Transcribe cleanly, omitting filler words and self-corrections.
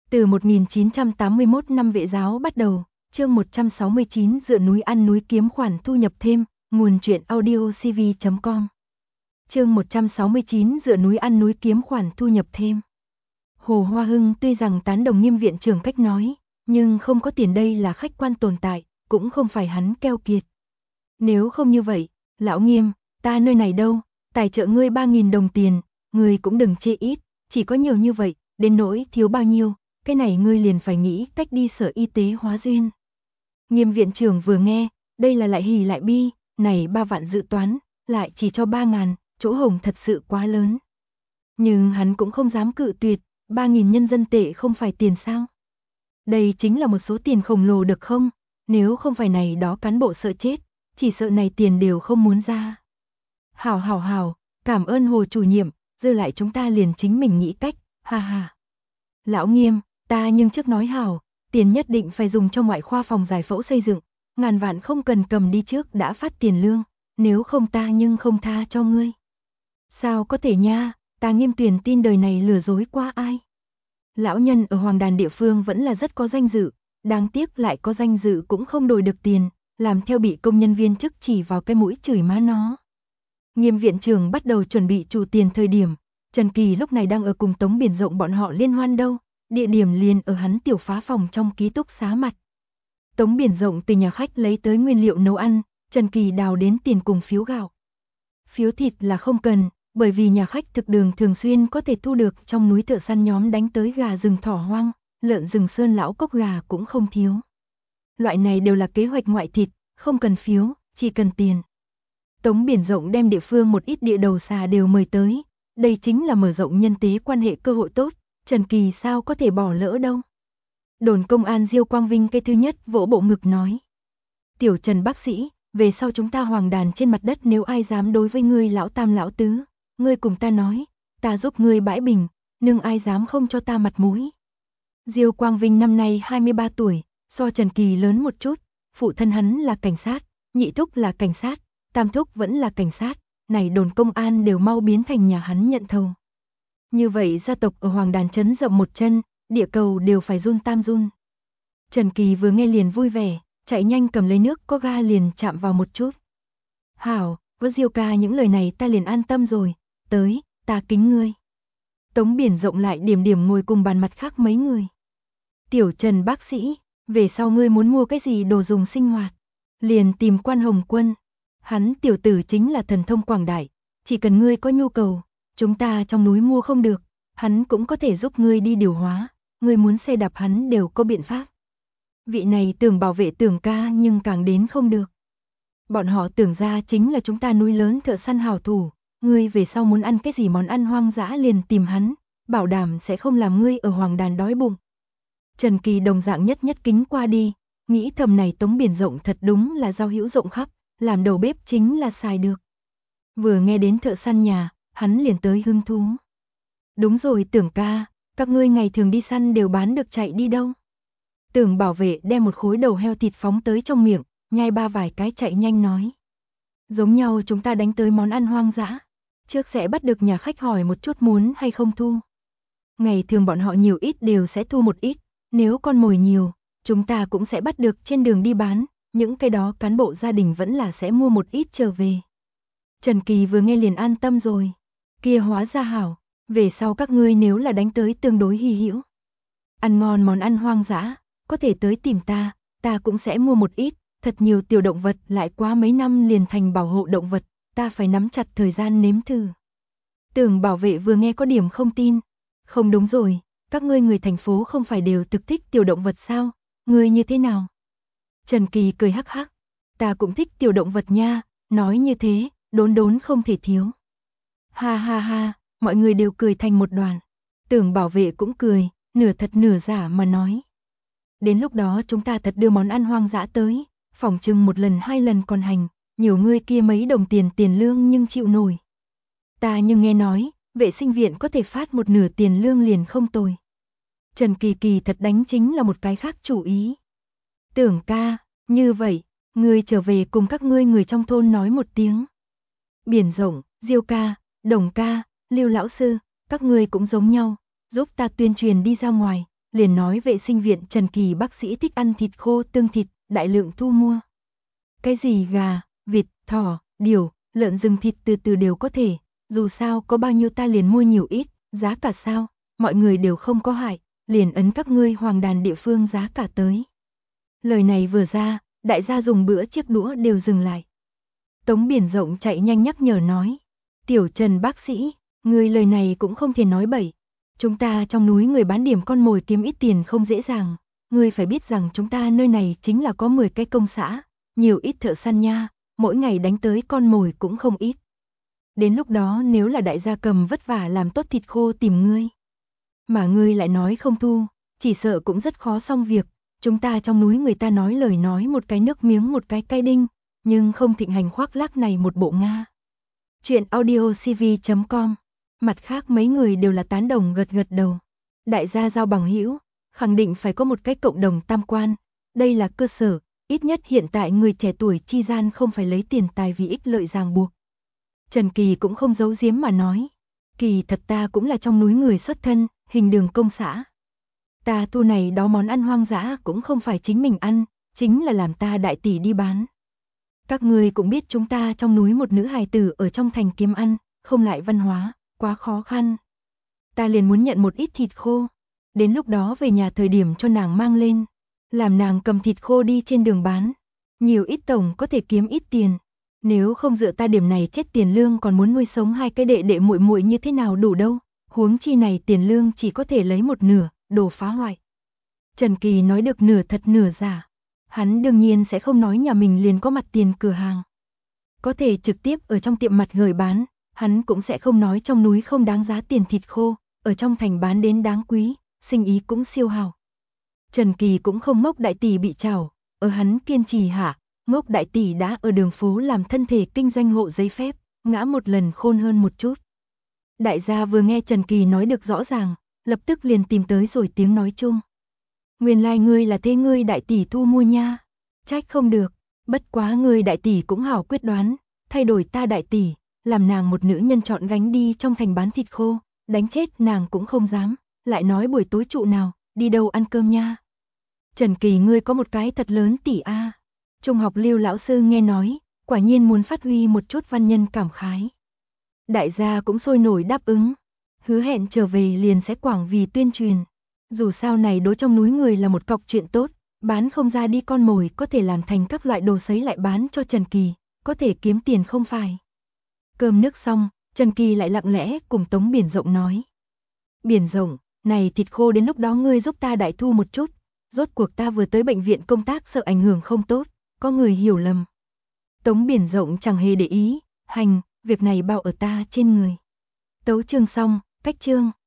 Từ 1981 năm Vệ giáo bắt đầu, chương 169 dựa núi ăn núi kiếm khoản thu nhập thêm, nguồn truyện audio cv.com. Chương 169 dựa núi ăn núi kiếm khoản thu nhập thêm. Hồ Hoa Hưng tuy rằng tán đồng Nghiêm viện trưởng cách nói, nhưng không có tiền đây là khách quan tồn tại, cũng không phải hắn keo kiệt. Nếu không như vậy, lão Nghiêm, ta nơi này đâu, tài trợ ngươi 3.000 đồng tiền, ngươi cũng đừng chê ít, chỉ có nhiều như vậy, đến nỗi thiếu bao nhiêu, cái này ngươi liền phải nghĩ cách đi sở y tế hóa duyên. Nghiêm viện trưởng vừa nghe, đây là lại hỉ lại bi, này 3 vạn dự toán, lại chỉ cho 3.000, chỗ hổng thật sự quá lớn. Nhưng hắn cũng không dám cự tuyệt, 3.000 nhân dân tệ không phải tiền sao? Đây chính là một số tiền khổng lồ được không? Nếu không phải này đó cán bộ sợ chết, chỉ sợ này tiền đều không muốn ra. Hảo, cảm ơn Hồ chủ nhiệm, dư lại chúng ta liền chính mình nghĩ cách, ha ha. Lão Nghiêm, ta nhưng trước nói hảo, tiền nhất định phải dùng cho ngoại khoa phòng giải phẫu xây dựng, ngàn vạn không cần cầm đi trước đã phát tiền lương, nếu không ta nhưng không tha cho ngươi. Sao có thể nha, ta Nghiêm Tuyền tin đời này lừa dối qua ai. Lão nhân ở Hoàng Đàn địa phương vẫn là rất có danh dự, đáng tiếc lại có danh dự cũng không đổi được tiền, làm theo bị công nhân viên chức chỉ vào cái mũi chửi má nó. Nghiêm viện trưởng bắt đầu chuẩn bị chủ tiền thời điểm, Trần Kỳ lúc này đang ở cùng Tống Biển Rộng bọn họ liên hoan đâu, địa điểm liền ở hắn tiểu phá phòng trong ký túc xá mặt. Tống Biển Rộng từ nhà khách lấy tới nguyên liệu nấu ăn, Trần Kỳ đào đến tiền cùng phiếu gạo. Phiếu thịt là không cần, bởi vì nhà khách thực đường thường xuyên có thể thu được trong núi thợ săn nhóm đánh tới gà rừng thỏ hoang, lợn rừng sơn lão cốc gà cũng không thiếu. Loại này đều là kế hoạch ngoại thịt, không cần phiếu, chỉ cần tiền. Tống Biển Rộng đem địa phương một ít địa đầu xà đều mời tới, đây chính là mở rộng nhân tế quan hệ cơ hội tốt, Trần Kỳ sao có thể bỏ lỡ đâu. Đồn công an Diêu Quang Vinh cái thứ nhất vỗ bộ ngực nói. Tiểu Trần bác sĩ, về sau chúng ta Hoàng Đàn trên mặt đất nếu ai dám đối với ngươi lão tam lão tứ, ngươi cùng ta nói, ta giúp ngươi bãi bình, nhưng ai dám không cho ta mặt mũi. Diêu Quang Vinh năm nay 23 tuổi, so Trần Kỳ lớn một chút, phụ thân hắn là cảnh sát, nhị thúc là cảnh sát, tam thúc vẫn là cảnh sát, này đồn công an đều mau biến thành nhà hắn nhận thầu. Như vậy gia tộc ở Hoàng Đàn chấn rộng một chân, địa cầu đều phải run tam run. Trần Kỳ vừa nghe liền vui vẻ, chạy nhanh cầm lấy nước có ga liền chạm vào một chút. Hảo, có Diêu ca những lời này ta liền an tâm rồi, tới, ta kính ngươi. Tống Biển Rộng lại điểm ngồi cùng bàn mặt khác mấy người. Tiểu Trần bác sĩ, về sau ngươi muốn mua cái gì đồ dùng sinh hoạt, liền tìm Quan Hồng Quân. Hắn tiểu tử chính là thần thông quảng đại, chỉ cần ngươi có nhu cầu, chúng ta trong núi mua không được, hắn cũng có thể giúp ngươi đi điều hóa, ngươi muốn xe đạp hắn đều có biện pháp. Vị này Tưởng Bảo Vệ Tưởng ca nhưng càng đến không được. Bọn họ tưởng ra chính là chúng ta núi lớn thợ săn hảo thủ, ngươi về sau muốn ăn cái gì món ăn hoang dã liền tìm hắn, bảo đảm sẽ không làm ngươi ở Hoàng Đàn đói bụng. Trần Kỳ đồng dạng nhất kính qua đi, nghĩ thầm này Tống Biển Rộng thật đúng là giao hữu rộng khắp, làm đầu bếp chính là xài được. Vừa nghe đến thợ săn nhà, hắn liền tới hứng thú. Đúng rồi Tưởng ca, các ngươi ngày thường đi săn đều bán được chạy đi đâu? Tưởng Bảo Vệ đem một khối đầu heo thịt phóng tới trong miệng, nhai ba vài cái chạy nhanh nói. Giống nhau chúng ta đánh tới món ăn hoang dã, trước sẽ bắt được nhà khách hỏi một chút muốn hay không thu. Ngày thường bọn họ nhiều ít đều sẽ thu một ít, nếu con mồi nhiều, chúng ta cũng sẽ bắt được trên đường đi bán, những cái đó cán bộ gia đình vẫn là sẽ mua một ít trở về. Trần Kỳ vừa nghe liền an tâm rồi, kia hóa ra hảo, về sau các ngươi nếu là đánh tới tương đối hy hữu, ăn ngon món ăn hoang dã, có thể tới tìm ta cũng sẽ mua một ít, thật nhiều tiểu động vật lại quá mấy năm liền thành bảo hộ động vật, ta phải nắm chặt thời gian nếm thử. Tưởng Bảo Vệ vừa nghe có điểm không tin, không đúng rồi, các ngươi người thành phố không phải đều thực thích tiểu động vật sao, ngươi như thế nào? Trần Kỳ cười hắc hắc, ta cũng thích tiểu động vật nha, nói như thế, đốn không thể thiếu. Ha, mọi người đều cười thành một đoàn. Tưởng Bảo Vệ cũng cười, nửa thật nửa giả mà nói. Đến lúc đó chúng ta thật đưa món ăn hoang dã tới, phỏng chừng một lần hai lần còn hành, nhiều người kia mấy đồng tiền lương nhưng chịu nổi. Ta nhưng nghe nói, vệ sinh viện có thể phát một nửa tiền lương liền không tồi. Trần Kỳ thật đánh chính là một cái khác chủ ý. Tưởng ca, như vậy, ngươi trở về cùng các ngươi người trong thôn nói một tiếng. Biển Rộng, Diêu ca, Đồng ca, Lưu lão sư, các ngươi cũng giống nhau, giúp ta tuyên truyền đi ra ngoài, liền nói vệ sinh viện Trần Kỳ bác sĩ thích ăn thịt khô tương thịt, đại lượng thu mua. Cái gì gà, vịt, thỏ, điểu, lợn rừng thịt từ từ đều có thể, dù sao có bao nhiêu ta liền mua nhiều ít, giá cả sao, mọi người đều không có hại, liền ấn các ngươi hoàng đàn địa phương giá cả tới. Lời này vừa ra, đại gia dùng bữa chiếc đũa đều dừng lại. Tống Biển Rộng chạy nhanh nhắc nhở nói, Tiểu Trần bác sĩ, người lời này cũng không thể nói bậy. Chúng ta trong núi người bán điểm con mồi kiếm ít tiền không dễ dàng, ngươi phải biết rằng chúng ta nơi này chính là có 10 cái công xã, nhiều ít thợ săn nha, mỗi ngày đánh tới con mồi cũng không ít. Đến lúc đó nếu là đại gia cầm vất vả làm tốt thịt khô tìm ngươi, mà ngươi lại nói không thu, chỉ sợ cũng rất khó xong việc. Chúng ta trong núi người ta nói lời nói một cái nước miếng một cái cay đinh, nhưng không thịnh hành khoác lác này một bộ Nga. Chuyện audiocv.com. Mặt khác mấy người đều là tán đồng gật gật đầu. Đại gia giao bằng hữu, khẳng định phải có một cái cộng đồng tam quan, đây là cơ sở, ít nhất hiện tại người trẻ tuổi chi gian không phải lấy tiền tài vì ích lợi ràng buộc. Trần Kỳ cũng không giấu giếm mà nói, kỳ thật ta cũng là trong núi người xuất thân, hình đường công xã. Ta thu này đó món ăn hoang dã cũng không phải chính mình ăn, chính là làm ta đại tỷ đi bán. Các người cũng biết chúng ta trong núi một nữ hài tử ở trong thành kiếm ăn, không lại văn hóa, quá khó khăn. Ta liền muốn nhận một ít thịt khô, đến lúc đó về nhà thời điểm cho nàng mang lên, làm nàng cầm thịt khô đi trên đường bán, nhiều ít tổng có thể kiếm ít tiền. Nếu không dựa ta điểm này chết tiền lương còn muốn nuôi sống hai cái đệ đệ muội muội như thế nào đủ đâu, huống chi này tiền lương chỉ có thể lấy một nửa, đồ phá hoại. Trần Kỳ nói được nửa thật nửa giả, hắn đương nhiên sẽ không nói nhà mình liền có mặt tiền cửa hàng. Có thể trực tiếp ở trong tiệm mặt gửi bán, hắn cũng sẽ không nói trong núi không đáng giá tiền thịt khô, ở trong thành bán đến đáng quý, sinh ý cũng siêu hào. Trần Kỳ cũng không ngốc đại tỷ bị trảo, ở hắn kiên trì hạ, ngốc đại tỷ đã ở đường phố làm thân thể kinh doanh hộ giấy phép, ngã một lần khôn hơn một chút. Đại gia vừa nghe Trần Kỳ nói được rõ ràng, lập tức liền tìm tới rồi tiếng nói chung. Nguyên lai ngươi là thế ngươi đại tỷ thu mua nha, trách không được, bất quá ngươi đại tỷ cũng hảo quyết đoán, thay đổi ta đại tỷ, làm nàng một nữ nhân chọn gánh đi trong thành bán thịt khô, đánh chết nàng cũng không dám, lại nói buổi tối trụ nào, đi đâu ăn cơm nha. Trần Kỳ ngươi có một cái thật lớn tỷ a. Trung học Lưu lão sư nghe nói, quả nhiên muốn phát huy một chút văn nhân cảm khái. Đại gia cũng sôi nổi đáp ứng, hứa hẹn trở về liền sẽ quảng vì tuyên truyền. Dù sao này đối trong núi người là một cọc chuyện tốt, bán không ra đi con mồi có thể làm thành các loại đồ sấy lại bán cho Trần Kỳ, có thể kiếm tiền không phải. Cơm nước xong, Trần Kỳ lại lặng lẽ cùng Tống Biển Rộng nói. Biển Rộng, này thịt khô đến lúc đó ngươi giúp ta đại thu một chút, rốt cuộc ta vừa tới bệnh viện công tác sợ ảnh hưởng không tốt, có người hiểu lầm. Tống Biển Rộng chẳng hề để ý, hành, việc này bao ở ta trên người. Tấu chương xong, cách chương.